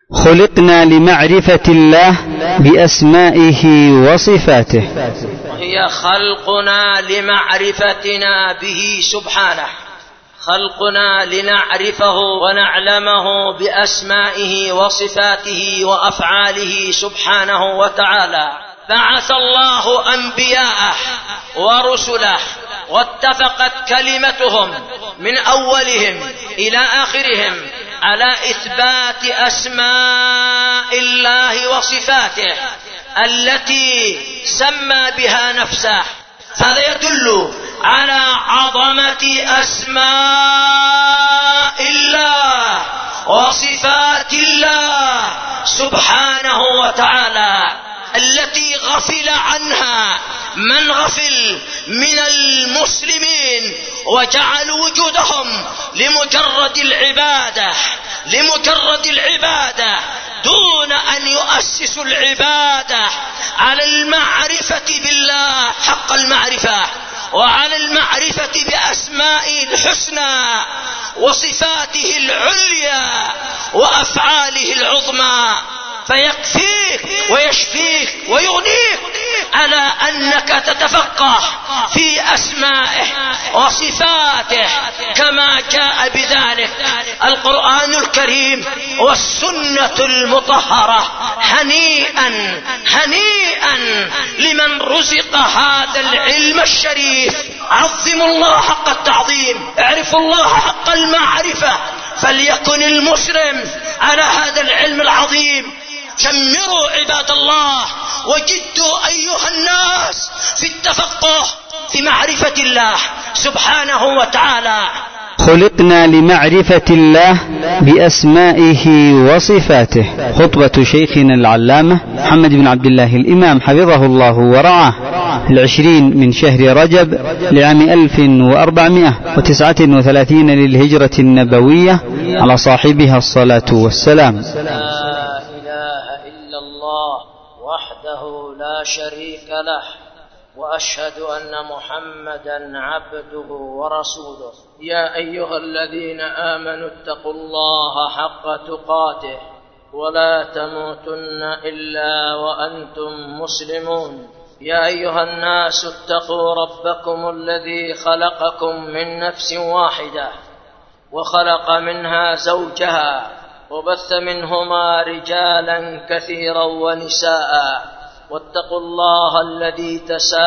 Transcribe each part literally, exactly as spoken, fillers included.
خلقنا لمعرفة الله بأسمائه وصفاته، وهي خلقنا لمعرفتنا به سبحانه، خلقنا لنعرفه ونعلمه بأسمائه وصفاته وأفعاله سبحانه وتعالى. بعث الله أنبياءه ورسله واتفقت كلمتهم من أولهم إلى آخرهم على إثبات أسماء الله وصفاته التي سمى بها نفسه. هذا يدل على عظمة أسماء الله وصفات الله سبحانه وتعالى التي غفل عنها من غفل من المسلمين، وجعلوا وجودهم لمجرد العبادة لمجرد العبادة دون أن يؤسسوا العبادة على المعرفة بالله حق المعرفة، وعلى المعرفة بأسمائه الحسنى وصفاته العليا وأفعاله العظمى. فيكفيك ويشفيك ويغنيك على أنك تتفقه في أسمائه وصفاته كما جاء بذلك القرآن الكريم والسنة المطهرة. هنيئا هنيئا لمن رزق هذا العلم الشريف. عظموا الله حق التعظيم، اعرفوا الله حق المعرفة، فليكن المسلم على هذا العلم العظيم. شمروا عباد الله وجدوا أيها الناس في التفقه في معرفة الله سبحانه وتعالى. خلقنا لمعرفة الله بأسمائه وصفاته. خطبة شيخنا العلامة محمد بن عبد الله الإمام حفظه الله ورعاه، العشرين من شهر رجب لعام ألف وأربعمائة وتسعة وثلاثين للهجرة النبوية، على صاحبها الصلاة والسلام. لا إله إلا الله وحده لا شريك له، وأشهد أن محمدا عبده ورسوله. يا أيها الذين آمنوا اتقوا الله حق تقاته ولا تموتن إلا وأنتم مسلمون. يا أيها الناس اتقوا ربكم الذي خلقكم من نفس واحدة وخلق منها زوجها وبث منهما رجالا كثيرا ونساء، واتقوا الله الذي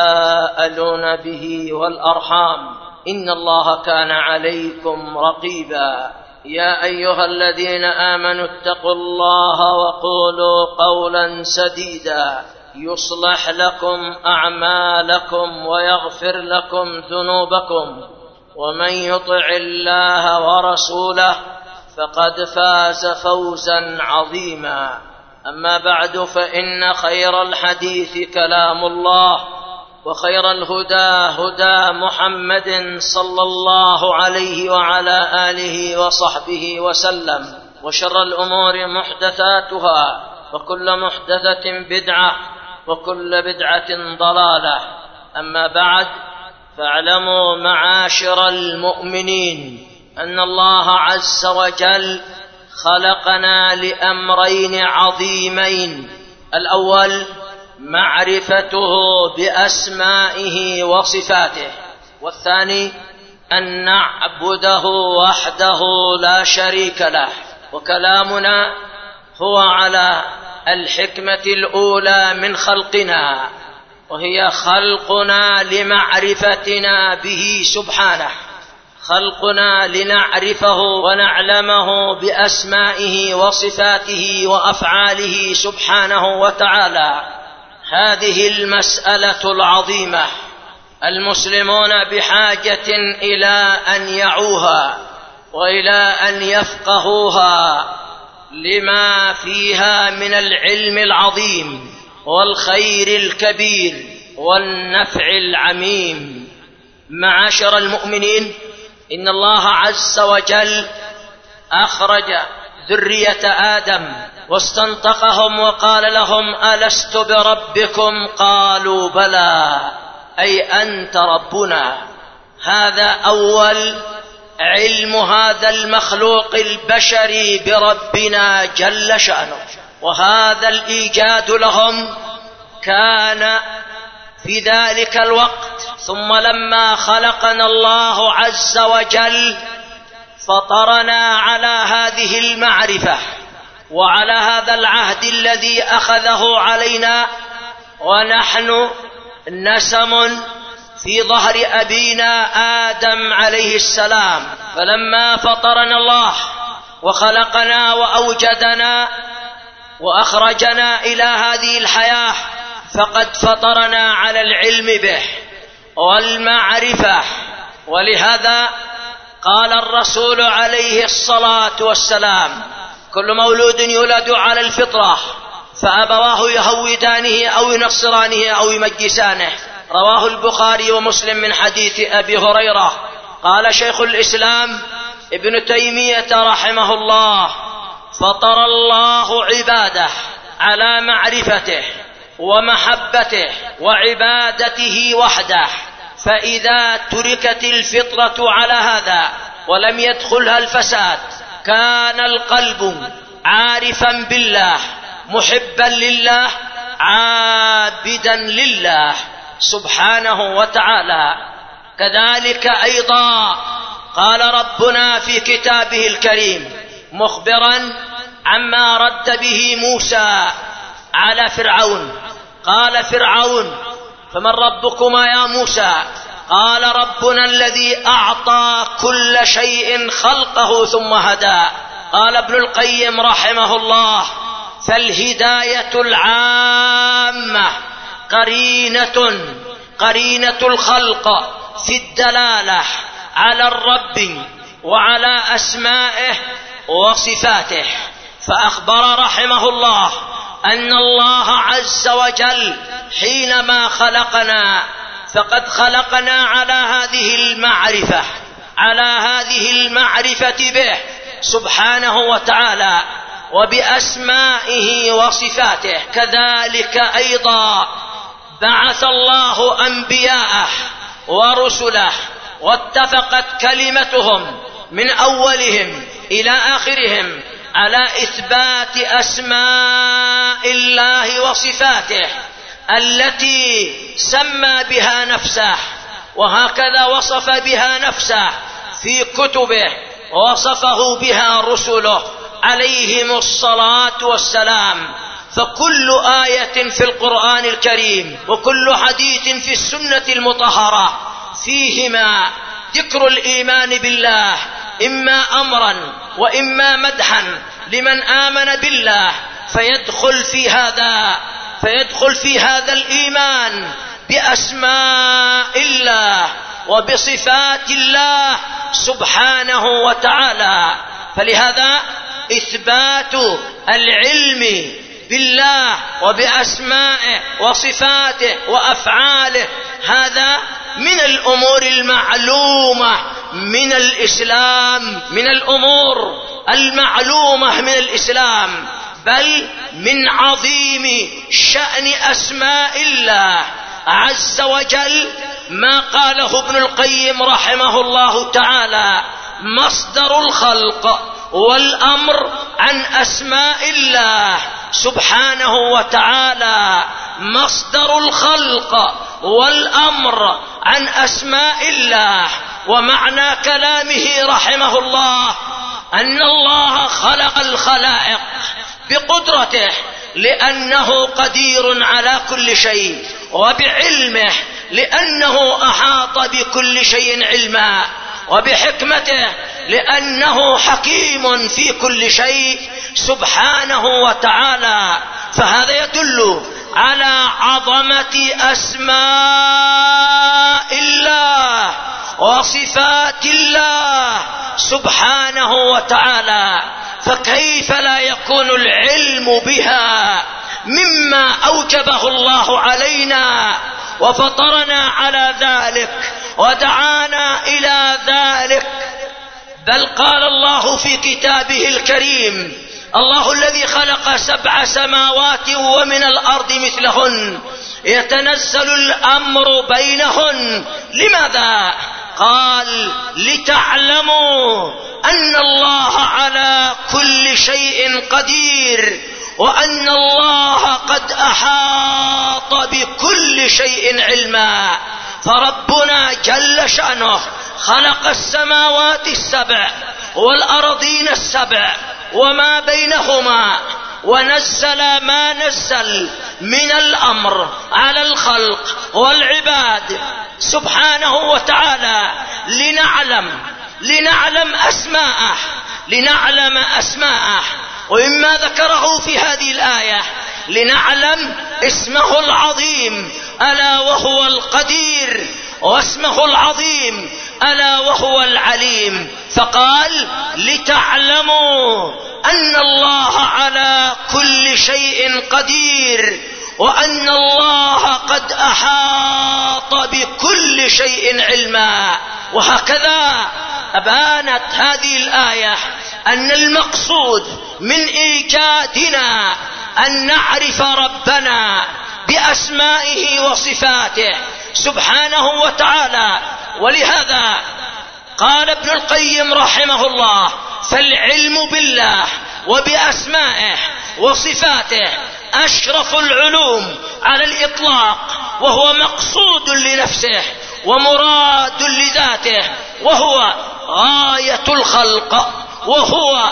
تساءلون به والأرحام إن الله كان عليكم رقيبا. يا أيها الذين آمنوا اتقوا الله وقولوا قولا سديدا يصلح لكم أعمالكم ويغفر لكم ذنوبكم، ومن يطع الله ورسوله فقد فاز فوزا عظيما. أما بعد، فإن خير الحديث كلام الله، وخير الهدى هدى محمد صلى الله عليه وعلى آله وصحبه وسلم، وشر الأمور محدثاتها، وكل محدثة بدعة، وكل بدعة ضلالة. أما بعد، فاعلموا معاشر المؤمنين أن الله عز وجل خلقنا لأمرين عظيمين: الأول معرفته بأسمائه وصفاته، والثاني أن نعبده وحده لا شريك له. وكلامنا هو على الحكمة الأولى من خلقنا، وهي خلقنا لمعرفتنا به سبحانه، خلقنا لنعرفه ونعلمه بأسمائه وصفاته وأفعاله سبحانه وتعالى. هذه المسألة العظيمة المسلمون بحاجة إلى أن يعوها وإلى أن يفقهوها، لما فيها من العلم العظيم والخير الكبير والنفع العميم. معاشر المؤمنين، إن الله عز وجل أخرج ذرية آدم واستنطقهم وقال لهم: ألست بربكم؟ قالوا بلى، أي أنت ربنا. هذا أول علم هذا المخلوق البشري بربنا جل شأنه. وهذا الإيجاد لهم كان في ذلك الوقت، ثم لما خلقنا الله عز وجل فطرنا على هذه المعرفة وعلى هذا العهد الذي أخذه علينا، ونحن نسم في ظهر أبينا آدم عليه السلام. فلما فطرنا الله وخلقنا وأوجدنا وأخرجنا إلى هذه الحياة فقد فطرنا على العلم به والمعرفة. ولهذا قال الرسول عليه الصلاة والسلام: كل مولود يولد على الفطرة فأبواه يهودانه أو ينصرانه أو يمجسانه. رواه البخاري ومسلم من حديث أبي هريرة. قال شيخ الإسلام ابن تيمية رحمه الله: فطر الله عباده على معرفته ومحبته وعبادته وحده، فإذا تركت الفطرة على هذا ولم يدخلها الفساد كان القلب عارفا بالله محبا لله عابدا لله سبحانه وتعالى. كذلك أيضا قال ربنا في كتابه الكريم مخبرا عما رد به موسى على فرعون: قال فرعون: فمن ربكما يا موسى؟ قال: ربنا الذي أعطى كل شيء خلقه ثم هدى. قال ابن القيم رحمه الله: فالهداية العامة قرينة قرينة الخلق في الدلالة على الرب وعلى أسمائه وصفاته. فأخبر رحمه الله أن الله عز وجل حينما خلقنا فقد خلقنا على هذه المعرفة على هذه المعرفة به سبحانه وتعالى وبأسمائه وصفاته. كذلك أيضا بعث الله أنبياءه ورسله واتفقت كلمتهم من أولهم إلى آخرهم على إثبات أسماء الله وصفاته التي سمى بها نفسه، وهكذا وصف بها نفسه في كتبه ووصفه بها رسله عليهم الصلاة والسلام. فكل آية في القرآن الكريم وكل حديث في السنة المطهرة فيهما ذكر الإيمان بالله، إما أمرا وإما مدحا لمن آمن بالله، فيدخل في هذا فيدخل في هذا الإيمان بأسماء الله وبصفات الله سبحانه وتعالى. فلهذا إثبات العلم بالله وبأسمائه وصفاته وأفعاله هذا من الأمور المعلومة من الإسلام، من الأمور المعلومة من الإسلام، بل من عظيم شأن أسماء الله عز وجل ما قاله ابن القيم رحمه الله تعالى: مصدر الخلق والأمر عن أسماء الله سبحانه وتعالى. مصدر الخلق والأمر عن أسماء الله. ومعنى كلامه رحمه الله أن الله خلق الخلائق بقدرته لأنه قدير على كل شيء، وبعلمه لأنه أحاط بكل شيء علما، وبحكمته لأنه حكيم في كل شيء سبحانه وتعالى. فهذا يدل على عظمة أسماء الله وصفات الله سبحانه وتعالى. فكيف لا يكون العلم بها مما أوجبه الله علينا وفطرنا على ذلك ودعانا إلى ذلك؟ بل قال الله في كتابه الكريم: الله الذي خلق سبع سماوات ومن الأرض مثلهن يتنزل الأمر بينهن. لماذا؟ قال لتعلموا أن الله على كل شيء قدير وأن الله قد أحاط بكل شيء علما. فربنا جل شأنه خلق السماوات السبع والأرضين السبع وما بينهما، ونزل ما نزل من الأمر على الخلق والعباد سبحانه وتعالى لنعلم لنعلم أسماءه لنعلم أسماءه ومما ذكره في هذه الآية لنعلم اسمه العظيم ألا وهو القدير، واسمه العظيم ألا وهو العليم. فقال لتعلموا أن الله على كل شيء قدير وأن الله قد أحاط بكل شيء علما. وهكذا أبانت هذه الآية أن المقصود من إيجادنا أن نعرف ربنا بأسمائه وصفاته سبحانه وتعالى. ولهذا قال ابن القيم رحمه الله: فالعلم بالله وبأسمائه وصفاته أشرف العلوم على الإطلاق، وهو مقصود لنفسه ومراد لذاته، وهو غاية الخلق وهو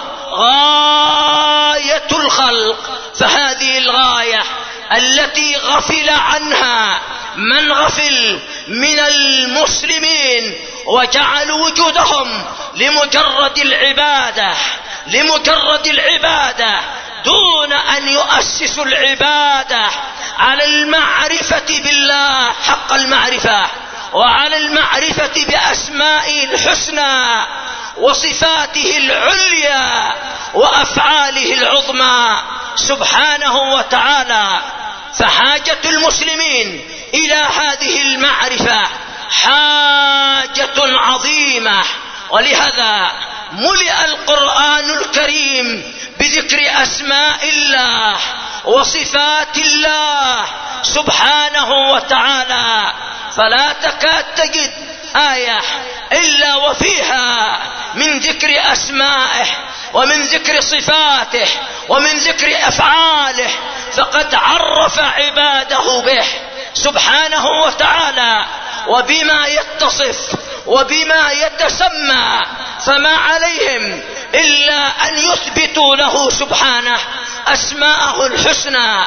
غاية الخلق. فهذه الغاية التي غفل عنها من غفل من المسلمين وجعلوا وجودهم لمجرد العبادة لمجرد العبادة دون أن يؤسسوا العبادة على المعرفة بالله حق المعرفة وعلى المعرفة بأسمائه الحسنى وصفاته العليا وأفعاله العظمى سبحانه وتعالى. فحاجة المسلمين إلى هذه المعرفة حاجة عظيمة، ولهذا ملئ القرآن الكريم بذكر أسماء الله وصفات الله سبحانه وتعالى، فلا تكاد تجد آية إلا وفيها من ذكر أسمائه ومن ذكر صفاته ومن ذكر أفعاله، فقد عرف عباده به سبحانه وتعالى وبما يتصف وبما يتسمى، فما عليهم إلا أن يثبتوا له سبحانه أسماءه الحسنى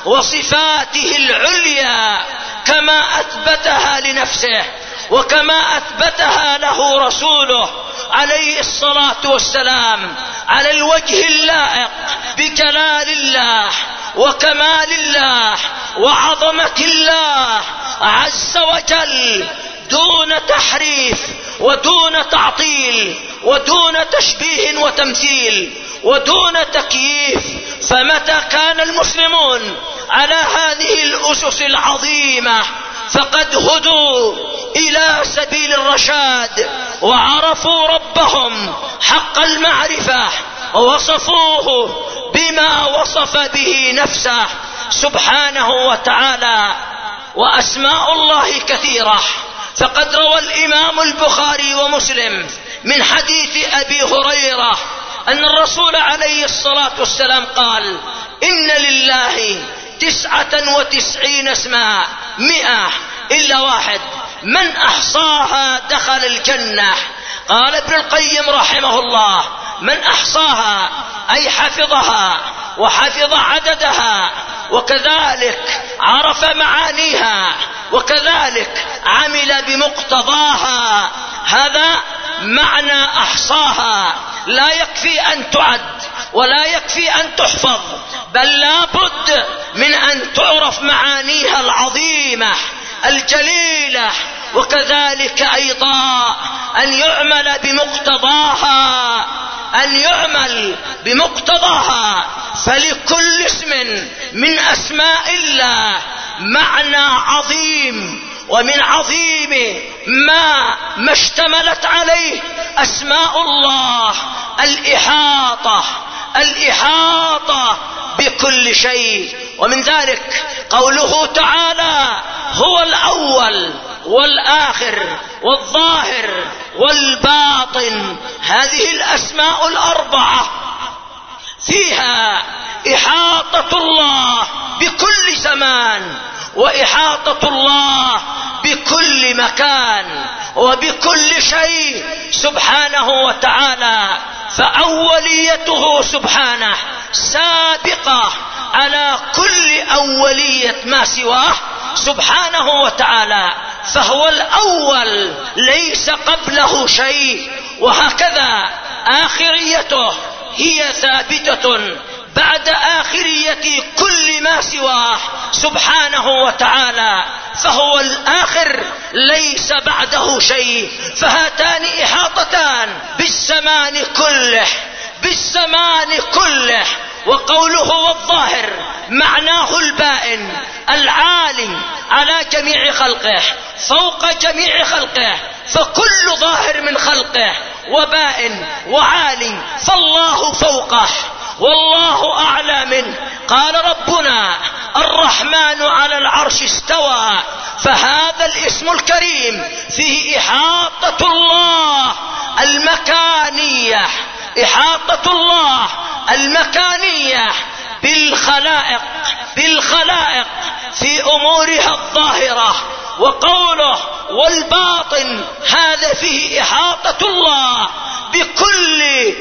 وصفاته العليا كما أثبتها لنفسه وكما أثبتها له رسوله عليه الصلاة والسلام على الوجه اللائق بجلال الله وكمال الله وعظمة الله عز وجل، دون تحريف ودون تعطيل ودون تشبيه وتمثيل ودون تكييف. فمتى كان المسلمون على هذه الأسس العظيمة فقد هدوا إلى سبيل الرشاد وعرفوا ربهم حق المعرفة ووصفوه بما وصف به نفسه سبحانه وتعالى. وأسماء الله كثيرة، فقد روى الإمام البخاري ومسلم من حديث أبي هريرة أن الرسول عليه الصلاة والسلام قال: إن لله تسعة وتسعين اسما مئة إلا واحد من أحصاها دخل الجنة. قال ابن القيم رحمه الله: من أحصاها أي حفظها وحفظ عددها وكذلك عرف معانيها وكذلك عمل بمقتضاها، هذا معنى أحصاها. لا يكفي أن تعد ولا يكفي أن تحفظ، بل لا بد من أن تعرف معانيها العظيمة الجليلة، وكذلك أيضا أن يعمل بمقتضاها أن يعمل بمقتضاها. فلكل اسم من أسماء الله معنى عظيم، ومن عظيم ما ما اشتملت عليه أسماء الله الإحاطة الإحاطة بكل شيء. ومن ذلك قوله تعالى: هو الأول والآخر والظاهر والباطن. هذه الأسماء الأربعة فيها إحاطة الله بكل زمان، وإحاطة الله بكل مكان وبكل شيء سبحانه وتعالى. فأوليته سبحانه سابقة على كل أولية ما سواه سبحانه وتعالى، فهو الأول ليس قبله شيء. وهكذا آخريته هي ثابتة بعد آخرية كل ما سواه سبحانه وتعالى، فهو الآخر ليس بعده شيء. فهاتان إحاطتان بالزمان كله، بالزمان كله. وقوله والظاهر معناه البائن العالي على جميع خلقه فوق جميع خلقه، فكل ظاهر من خلقه وبائن وعالي، فالله فوقه والله أعلى منه. قال ربنا الرحمن على العرش استوى، فهذا الاسم الكريم فيه إحاطة الله المكانية، إحاطة الله المكانية بالخلائق، بالخلائق في أمورها الظاهرة. وقوله والباطن هذا فيه إحاطة الله بكل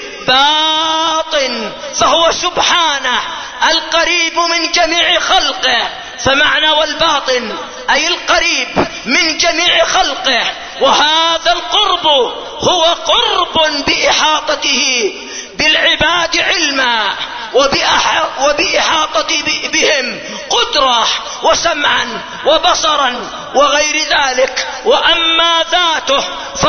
باطن، فهو سبحانه القريب من جميع خلقه. فمعنى والباطن أي القريب من جميع خلقه، وهذا القرب هو قرب بإحاطته بالعباد علما وبإحاطة بهم قدرة وسمعا وبصرا وغير ذلك. وأما ذاته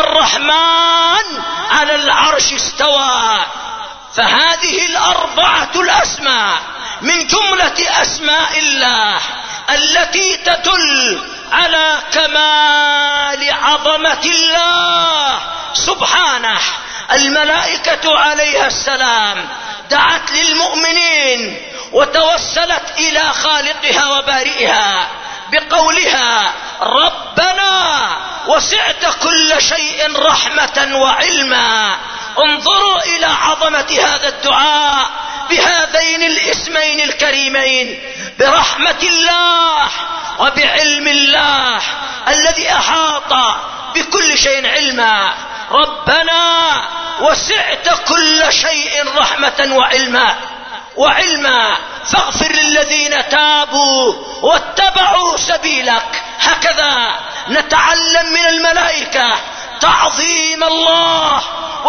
فالرحمن على العرش استوى. فهذه الأربعة الأسماء من جملة أسماء الله التي تدل على كمال عظمة الله سبحانه. الملائكة عليها السلام دعت للمؤمنين وتوسلت إلى خالقها وبارئها بقولها ربنا وسعت كل شيء رحمة وعلما. انظروا إلى عظمة هذا الدعاء بهذين الاسمين الكريمين، برحمة الله وبعلم الله الذي أحاط بكل شيء علما. ربنا وسعت كل شيء رحمة وعلما وعلما فاغفر للذين تابوا واتبعوا سبيلك. هكذا نتعلم من الملائكة تعظيم الله،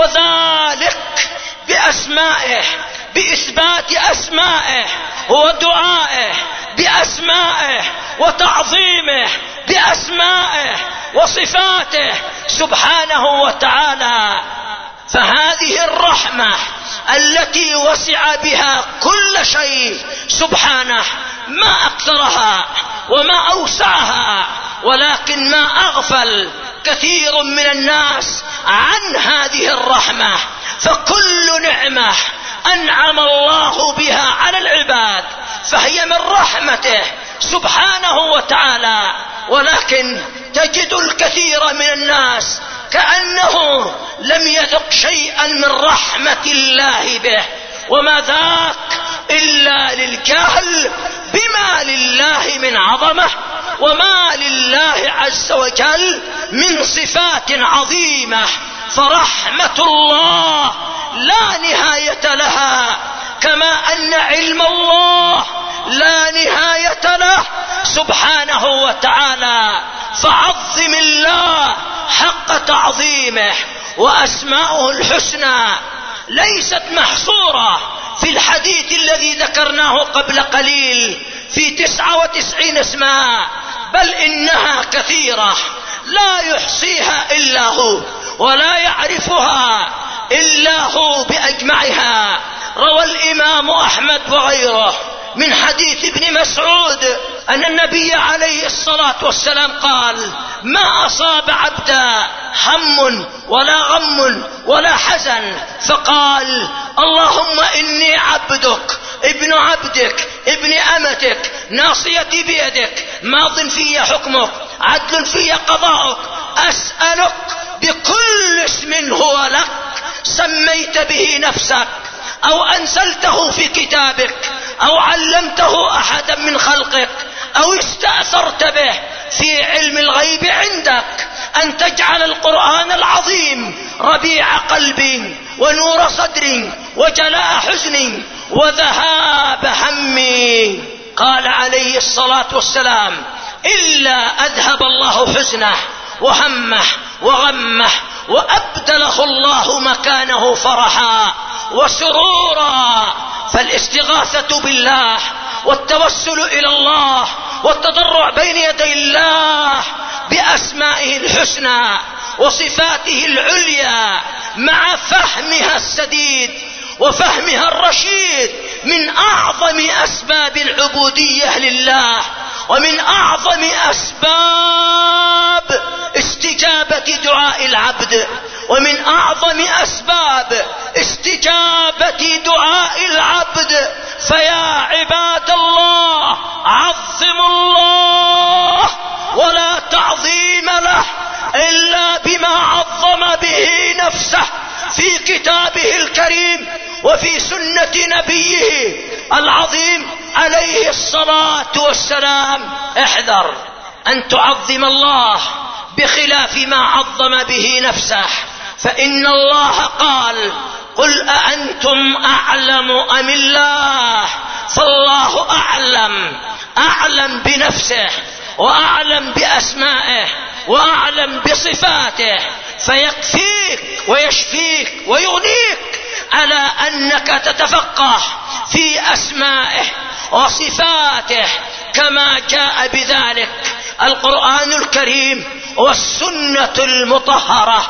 وذلك بأسمائه، بإثبات أسمائه ودعائه بأسمائه وتعظيمه بأسمائه وصفاته سبحانه وتعالى. فهذه الرحمة التي وسع بها كل شيء سبحانه ما أكثرها وما أوسعها، ولكن ما أغفل كثير من الناس عن هذه الرحمة. فكل نعمة أنعم الله بها على العباد فهي من رحمته سبحانه وتعالى، ولكن تجد الكثير من الناس كأنه لم يذق شيئا من رحمة الله به، وما ذاك إلا للجهل بما لله من عظمة وما لله عز وجل من صفات عظيمة. فرحمة الله لا نهاية لها، كما أن علم الله لا نهاية له سبحانه وتعالى. فعظم الله حق تعظيمه، وأسماؤه الحسنى ليست محصورة في الحديث الذي ذكرناه قبل قليل في تسعة وتسعين اسما، بل إنها كثيرة لا يحصيها إلا هو ولا يعرفها إلا هو بأجمعها. روى الإمام أحمد وغيره من حديث ابن مسعود أن النبي عليه الصلاة والسلام قال: ما أصاب عبدا هم ولا غم ولا حزن فقال: اللهم إني عبدك ابن عبدك ابن أمتك ناصيتي بيدك ماض في حكمك عدل في قضاؤك. أسألك بكل اسم هو لك سميت به نفسك أو أنزلته في كتابك أو علمته أحدا من خلقك أو استأثرت به في علم الغيب عندك أن تجعل القرآن العظيم ربيع قلبي ونور صدري وجلاء حزني وذهاب همي. قال عليه الصلاة والسلام: إلا أذهب الله حزنه وهمه وغمه وأبدله الله مكانه فرحا وسرورا. فالاستغاثة بالله والتوسل إلى الله والتضرع بين يدي الله بأسمائه الحسنى وصفاته العليا مع فهمها السديد وفهمها الرشيد من أعظم أسباب العبودية لله ومن أعظم أسباب استجابة دعاء العبد ومن أعظم أسباب استجابة دعاء العبد. فيا عباد الله عظموا الله ولا تعظيم له إلا بما عظم به نفسه في كتابه الكريم وفي سنة نبيه العظيم عليه الصلاة والسلام. احذر أن تعظم الله بخلاف ما عظم به نفسه، فإن الله قال: قل أأنتم أعلم أم الله؟ فالله أعلم، أعلم بنفسه وأعلم بأسمائه وأعلم بصفاته، فيكفيك ويشفيك ويغنيك على أنك تتفقه في أسمائه وصفاته كما جاء بذلك القرآن الكريم والسنة المطهرة.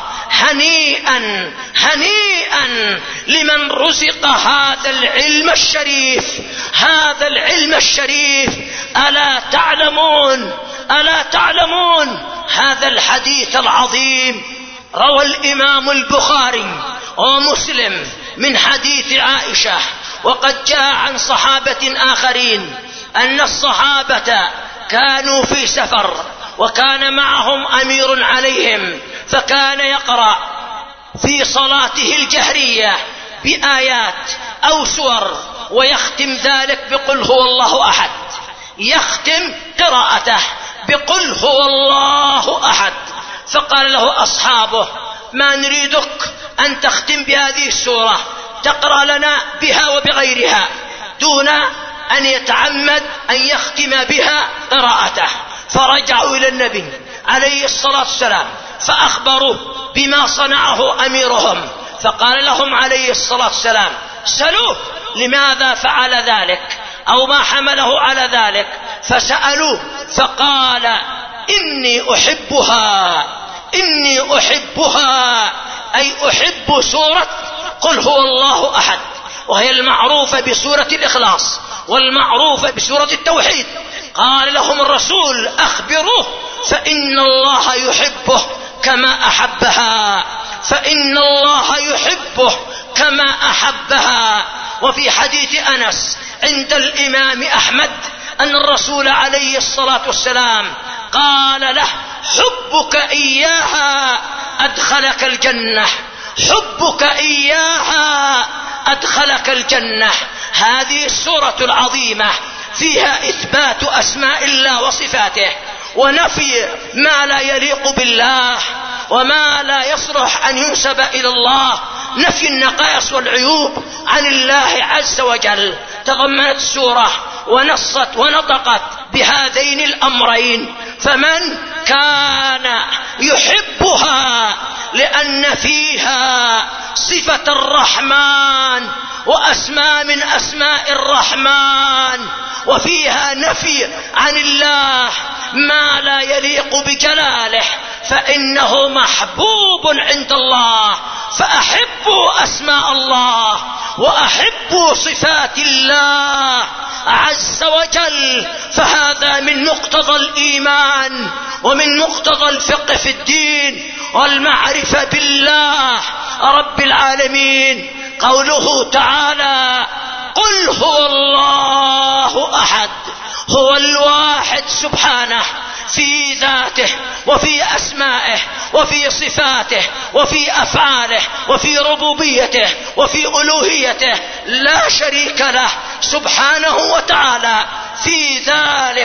هنيئا هنيئا لمن رزق هذا العلم الشريف، هذا العلم الشريف. ألا تعلمون ألا تعلمون هذا الحديث العظيم روى الإمام البخاري ومسلم من حديث عائشة، وقد جاء عن صحابة آخرين أن الصحابة كانوا في سفر وكان معهم أمير عليهم، فكان يقرأ في صلاته الجهرية بآيات أو سور ويختم ذلك بقل هو الله أحد، يختم قراءته بقل هو الله أحد. فقال له أصحابه: ما نريدك أن تختم بهذه السورة، تقرأ لنا بها وبغيرها، دون أن يتعمد أن يختم بها قراءته. فرجعوا إلى النبي عليه الصلاة والسلام فأخبروه بما صنعه أميرهم، فقال لهم عليه الصلاة والسلام: سألوه لماذا فعل ذلك أو ما حمله على ذلك، فسألوه فقال: إني أحبها إني أحبها أي أحب سورة قل هو الله أحد، وهي المعروفة بسورة الإخلاص والمعروفة بسورة التوحيد. قال لهم الرسول: أخبروه فإن الله يحبه كما أحبها، فإن الله يحبه كما أحبها. وفي حديث أنس عند الإمام أحمد أن الرسول عليه الصلاة والسلام قال له: حبك إياها أدخلك الجنة، حبك إياها أدخلك الجنة. هذه السورة العظيمة فيها إثبات أسماء الله وصفاته ونفي ما لا يليق بالله وما لا يصلح أن ينسب إلى الله، نفي النقائص والعيوب عن الله عز وجل. تضمنت السورة ونصت ونطقت بهذين الأمرين. فمن كان يحبها لأن فيها صفة الرحمن وأسماء من أسماء الرحمن، وفيها نفي عن الله ما لا يليق بجلاله، فإنه محبوب عند الله. فأحبوا أسماء الله وأحبوا صفات الله عز وجل، فهذا من مقتضى الإيمان ومن مقتضى الفقه في الدين والمعرفة بالله رب العالمين. قوله تعالى: قل هو الله أحد، هو الواحد سبحانه في ذاته وفي أسمائه وفي صفاته وفي أفعاله وفي ربوبيته وفي ألوهيته، لا شريك له سبحانه وتعالى في ذلك،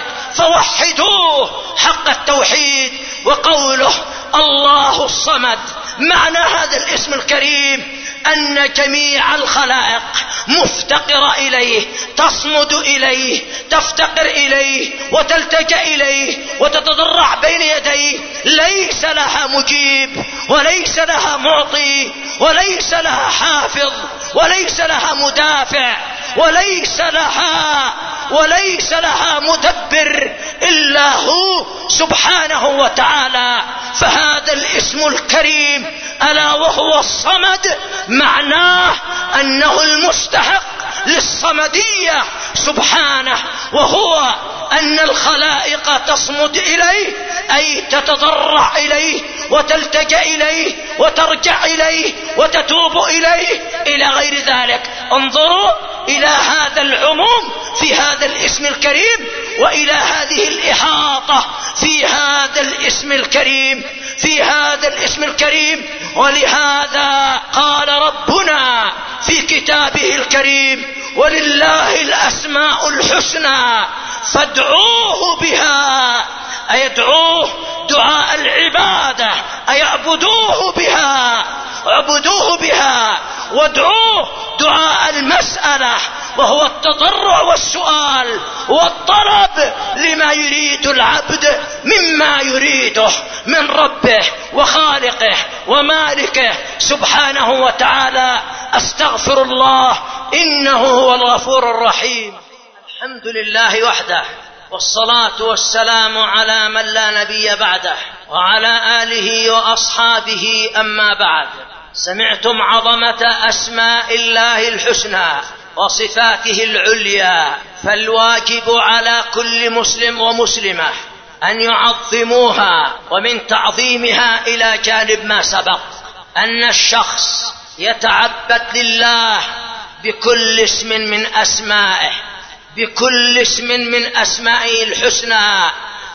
فوحدوه حق التوحيد. وقوله الله الصمد، معنى هذا الاسم الكريم أن جميع الخلائق مفتقرة إليه، تصمد إليه، تفتقر إليه وتلتجأ إليه وتتضرع بين يديه، ليس لها مجيب وليس لها معطي وليس لها حافظ وليس لها مدافع وليس لها وليس لها مدبر إلا هو سبحانه وتعالى. فهذا الاسم الكريم ألا وهو الصمد معناه أنه المستحق للصمدية سبحانه، وهو أن الخلائق تصمد إليه أي تتضرع إليه وتلتجأ إليه وترجع إليه وتتوب إليه إلى غير ذلك. انظروا إلى هذا العموم في هذا الاسم الكريم، وإلى هذه الإحاطة في هذا الاسم الكريم في هذا الاسم الكريم. ولهذا قال ربنا في كتابه الكريم: ولله الأسماء الحسنى فادعوه بها، أي ادعوه دعاء العبادة، أي اعبدوه بها اعبدوه بها وادعوه دعاء المسألة، وهو التضرع والسؤال والطلب لما يريد العبد مما يريده من ربه وخالقه ومالكه سبحانه وتعالى. أستغفر الله إنه هو الغفور الرحيم. الحمد لله وحده، والصلاة والسلام على من لا نبي بعده وعلى آله وأصحابه. أما بعد، سمعتم عظمة أسماء الله الحسنى وصفاته العليا، فالواجب على كل مسلم ومسلمة أن يعظموها. ومن تعظيمها إلى جانب ما سبق أن الشخص يتعبد لله بكل اسم من أسمائه بكل اسم من أسمائه الحسنى،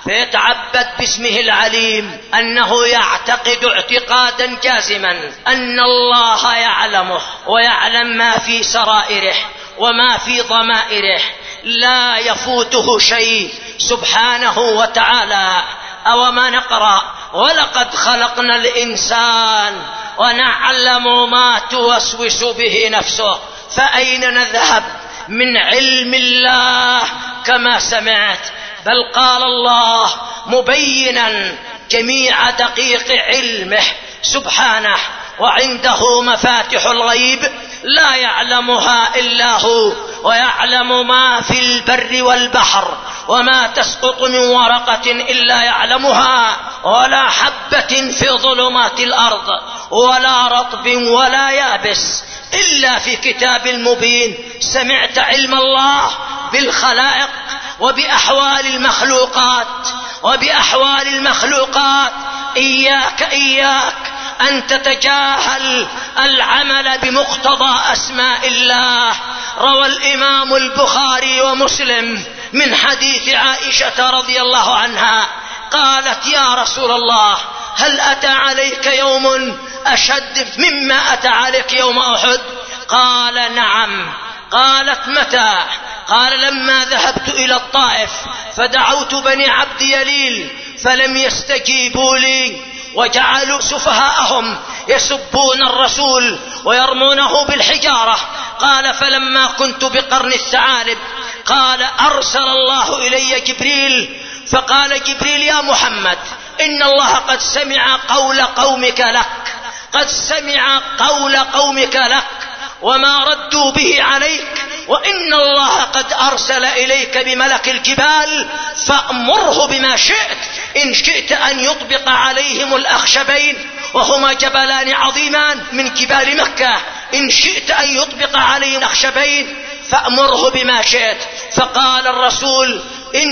فيتعبد باسمه العليم، أنه يعتقد اعتقادا جازما أن الله يعلمه ويعلم ما في سرائره وما في ضمائره، لا يفوته شيء سبحانه وتعالى. أو ما نقرأ: ولقد خلقنا الإنسان ونعلم ما توسوس به نفسه، فأين نذهب من علم الله كما سمعت؟ بل قال الله مبينا جميع دقيق علمه سبحانه: وعنده مفاتح الغيب لا يعلمها إلا هو، ويعلم ما في البر والبحر، وما تسقط من ورقة إلا يعلمها، ولا حبة في ظلمات الأرض، ولا رطب ولا يابس إلا في كتاب مبين. سمعت علم الله بالخلائق وبأحوال المخلوقات وبأحوال المخلوقات إياك إياك أن تتجاهل العمل بمقتضى أسماء الله. روى الإمام البخاري ومسلم من حديث عائشة رضي الله عنها قالت: يا رسول الله، هل أتى عليك يوم أشد مما أتى عليك يوم أحد؟ قال: نعم. قالت: متى؟ قال: لما ذهبت إلى الطائف فدعوت بني عبد يليل فلم يستجيبوا لي، وجعلوا سفهاءهم يسبون الرسول ويرمونه بالحجارة. قال: فلما كنت بقرن الثعالب قال: أرسل الله إلي جبريل فقال جبريل: يا محمد، إن الله قد سمع قول قومك لك قد سمع قول قومك لك وما ردوا به عليك، وإن الله قد أرسل إليك بملك الجبال فأمره بما شئت، إن شئت أن يطبق عليهم الأخشبين، وهما جبلان عظيمان من جبال مكة، إن شئت أن يطبق عليهم الأخشبين فأمره بما شئت. فقال الرسول: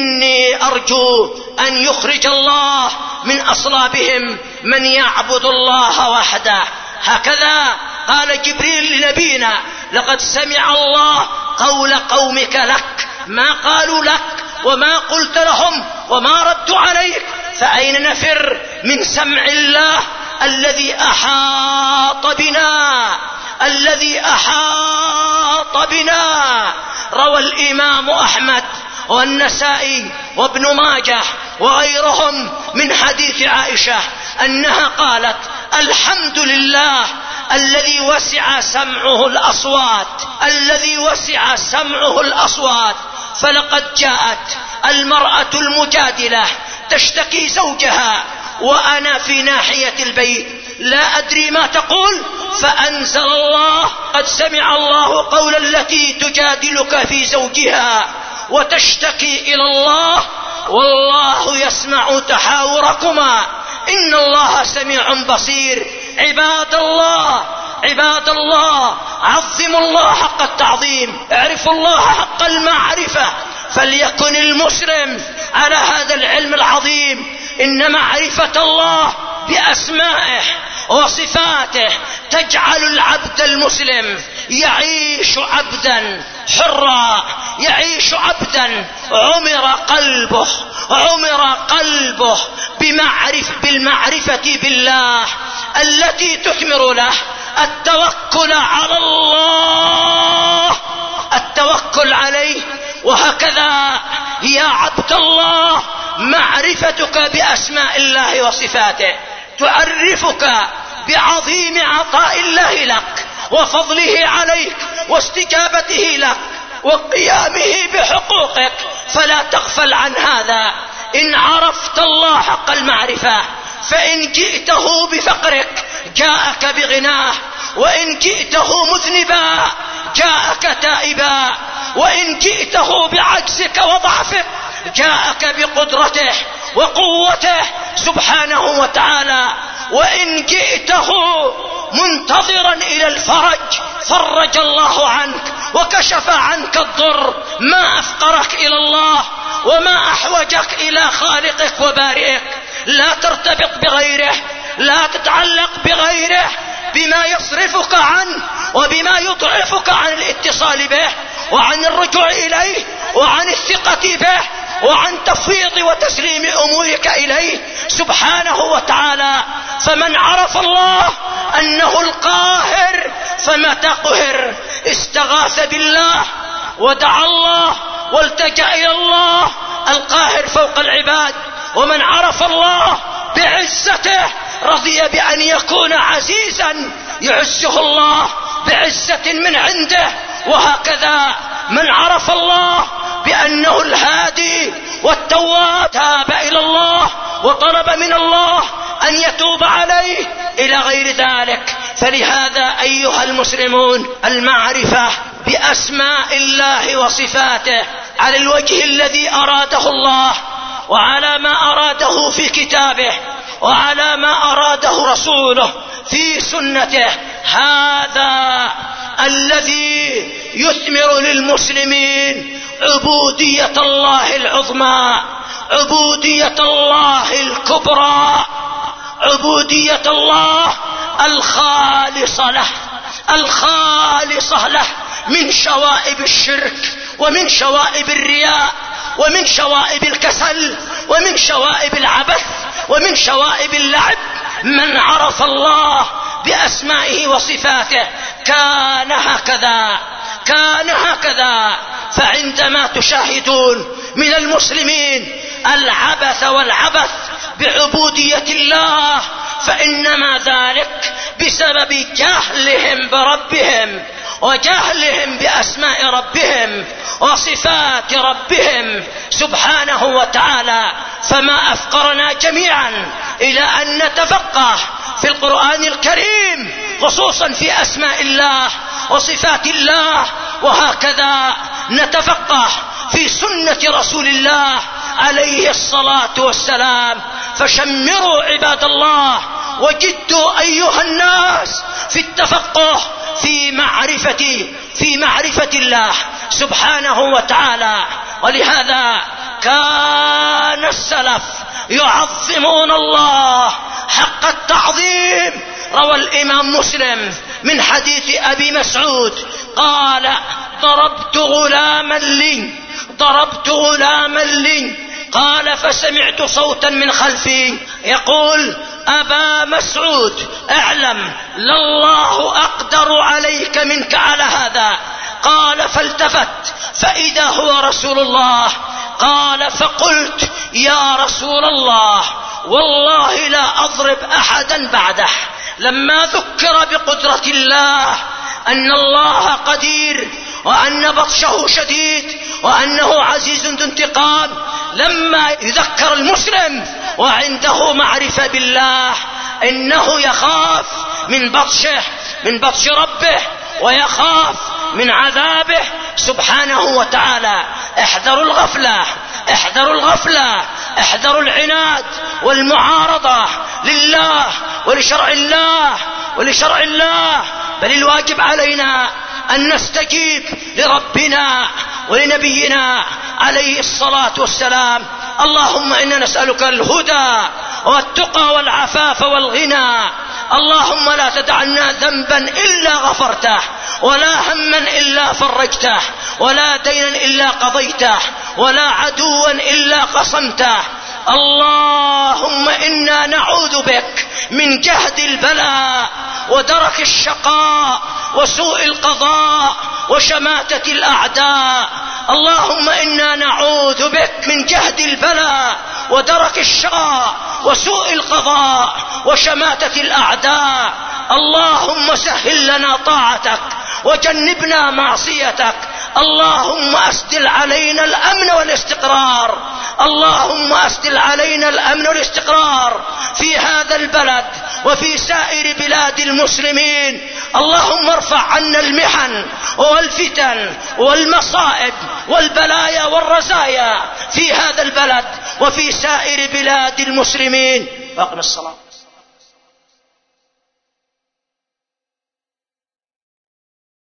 إني أرجو أن يخرج الله من أصلابهم من يعبد الله وحده. هكذا قال جبريل لنبينا: لقد سمع الله قول قومك لك، ما قالوا لك وما قلت لهم وما ردوا عليك، فأين نفر من سمع الله الذي أحاط بنا الذي أحاط بنا. روى الإمام أحمد والنسائي وابن ماجه وغيرهم من حديث عائشة أنها قالت: الحمد لله الذي وسع سمعه الأصوات الذي وسع سمعه الأصوات فلقد جاءت المرأة المجادلة تشتكي زوجها وأنا في ناحية البيت لا أدري ما تقول، فأنزل الله: قد سمع الله قول التي تجادلك في زوجها وتشتكي إلى الله والله يسمع تحاوركما إن الله سميع بصير. عباد الله عباد الله عظموا الله حق التعظيم، اعرفوا الله حق المعرفة، فليكن المسلم على هذا العلم العظيم. إن معرفة الله بأسمائه وصفاته تجعل العبد المسلم يعيش عبدا حرا، يعيش عبدا عمر قلبه عمر قلبه بمعرف بالمعرفة بالله التي تثمر له التوكل على الله التوكل عليه. وهكذا يا عبد الله معرفتك بأسماء الله وصفاته تعرفك بعظيم عطاء الله لك وفضله عليك واستجابته لك وقيامه بحقوقك، فلا تغفل عن هذا. إن عرفت الله حق المعرفة فإن جئته بفقرك جاءك بغناه، وإن جئته مذنبا جاءك تائبا، وإن جئته بعجزك وضعفك جاءك بقدرته وقوته سبحانه وتعالى، وإن جئته منتظرا إلى الفرج فرج الله عنك وكشف عنك الضر. ما أفقرك إلى الله وما أحوجك إلى خالقك وبارئك. لا ترتبط بغيره، لا تتعلق بغيره بما يصرفك عنه وبما يضعفك عن الاتصال به وعن الرجوع إليه وعن الثقة به وعن تفويض وتسليم أمورك إليه سبحانه وتعالى. فمن عرف الله أنه القاهر فمتى قهر استغاث بالله ودعا الله والتجأ إلى الله القاهر فوق العباد. ومن عرف الله بعزته رضي بأن يكون عزيزا يعزه الله بعزة من عنده. وهكذا من عرف الله بأنه الهادي والتواب تاب إلى الله وطلب من الله أن يتوب عليه إلى غير ذلك. فلهذا أيها المسلمون المعرفة بأسماء الله وصفاته على الوجه الذي أراده الله وعلى ما أراده في كتابه وعلى ما أراده رسوله في سنته، هذا الذي يثمر للمسلمين عبودية الله العظمى، عبودية الله الكبرى، عبودية الله الخالصة له الخالصة له من شوائب الشرك ومن شوائب الرياء ومن شوائب الكسل ومن شوائب العبث ومن شوائب اللعب. من عرف الله بأسمائه وصفاته كان هكذا كان هكذا. فعندما تشاهدون من المسلمين العبث والعبث بعبودية الله فإنما ذلك بسبب جهلهم بربهم وجهلهم بأسماء ربهم وصفات ربهم سبحانه وتعالى. فما أفقرنا جميعا إلى أن نتفقه في القرآن الكريم خصوصا في أسماء الله وصفات الله، وهكذا نتفقه في سنة رسول الله عليه الصلاة والسلام. فشمروا عباد الله وجدوا أيها الناس في التفقه في معرفة في معرفة الله سبحانه وتعالى. ولهذا كان السلف يعظمون الله حق التعظيم. روى الإمام مسلم من حديث أبي مسعود قال: ضربت غلاما لي ضربت غلاما لي قال فسمعت صوتا من خلفي يقول أبا مسعود اعلم لله أقدر عليك منك على هذا. قال فالتفت فإذا هو رسول الله. قال فقلت يا رسول الله والله لا أضرب أحدا بعده. لما ذكر بقدرة الله أن الله قدير وأن بطشه شديد وأنه عزيز ذو انتقام، لما يذكر المسلم وعنده معرفة بالله إنه يخاف من بطشه من بطش ربه ويخاف من عذابه سبحانه وتعالى. احذروا الغفلة احذروا الغفلة احذروا العناد والمعارضة لله ولشرع الله ولشرع الله. بل الواجب علينا أن نستجيب لربنا ولنبينا عليه الصلاة والسلام. اللهم إنا نسألك الهدى والتقى والعفاف والغنى. اللهم لا تدع لنا ذنبا إلا غفرته ولا هما إلا فرجته ولا دينا إلا قضيته ولا عدوا إلا قصمته. اللهم إنا نعوذ بك من جهد البلاء ودرك الشقاء وسوء القضاء وشماتة الأعداء. اللهم إنا نعوذ بك من جهد البلاء ودرك الشقاء وسوء القضاء وشماتة الأعداء. اللهم سهل لنا طاعتك وجنبنا معصيتك. اللهم أسدل علينا الأمن والاستقرار. اللهم أسدل علينا الأمن والاستقرار في هذا البلد وفي سائر بلاد المسلمين. اللهم ارفع عنا المحن والفتن والمصائب والبلايا والرزايا في هذا البلد وفي سائر بلاد المسلمين. أقم الصلاة.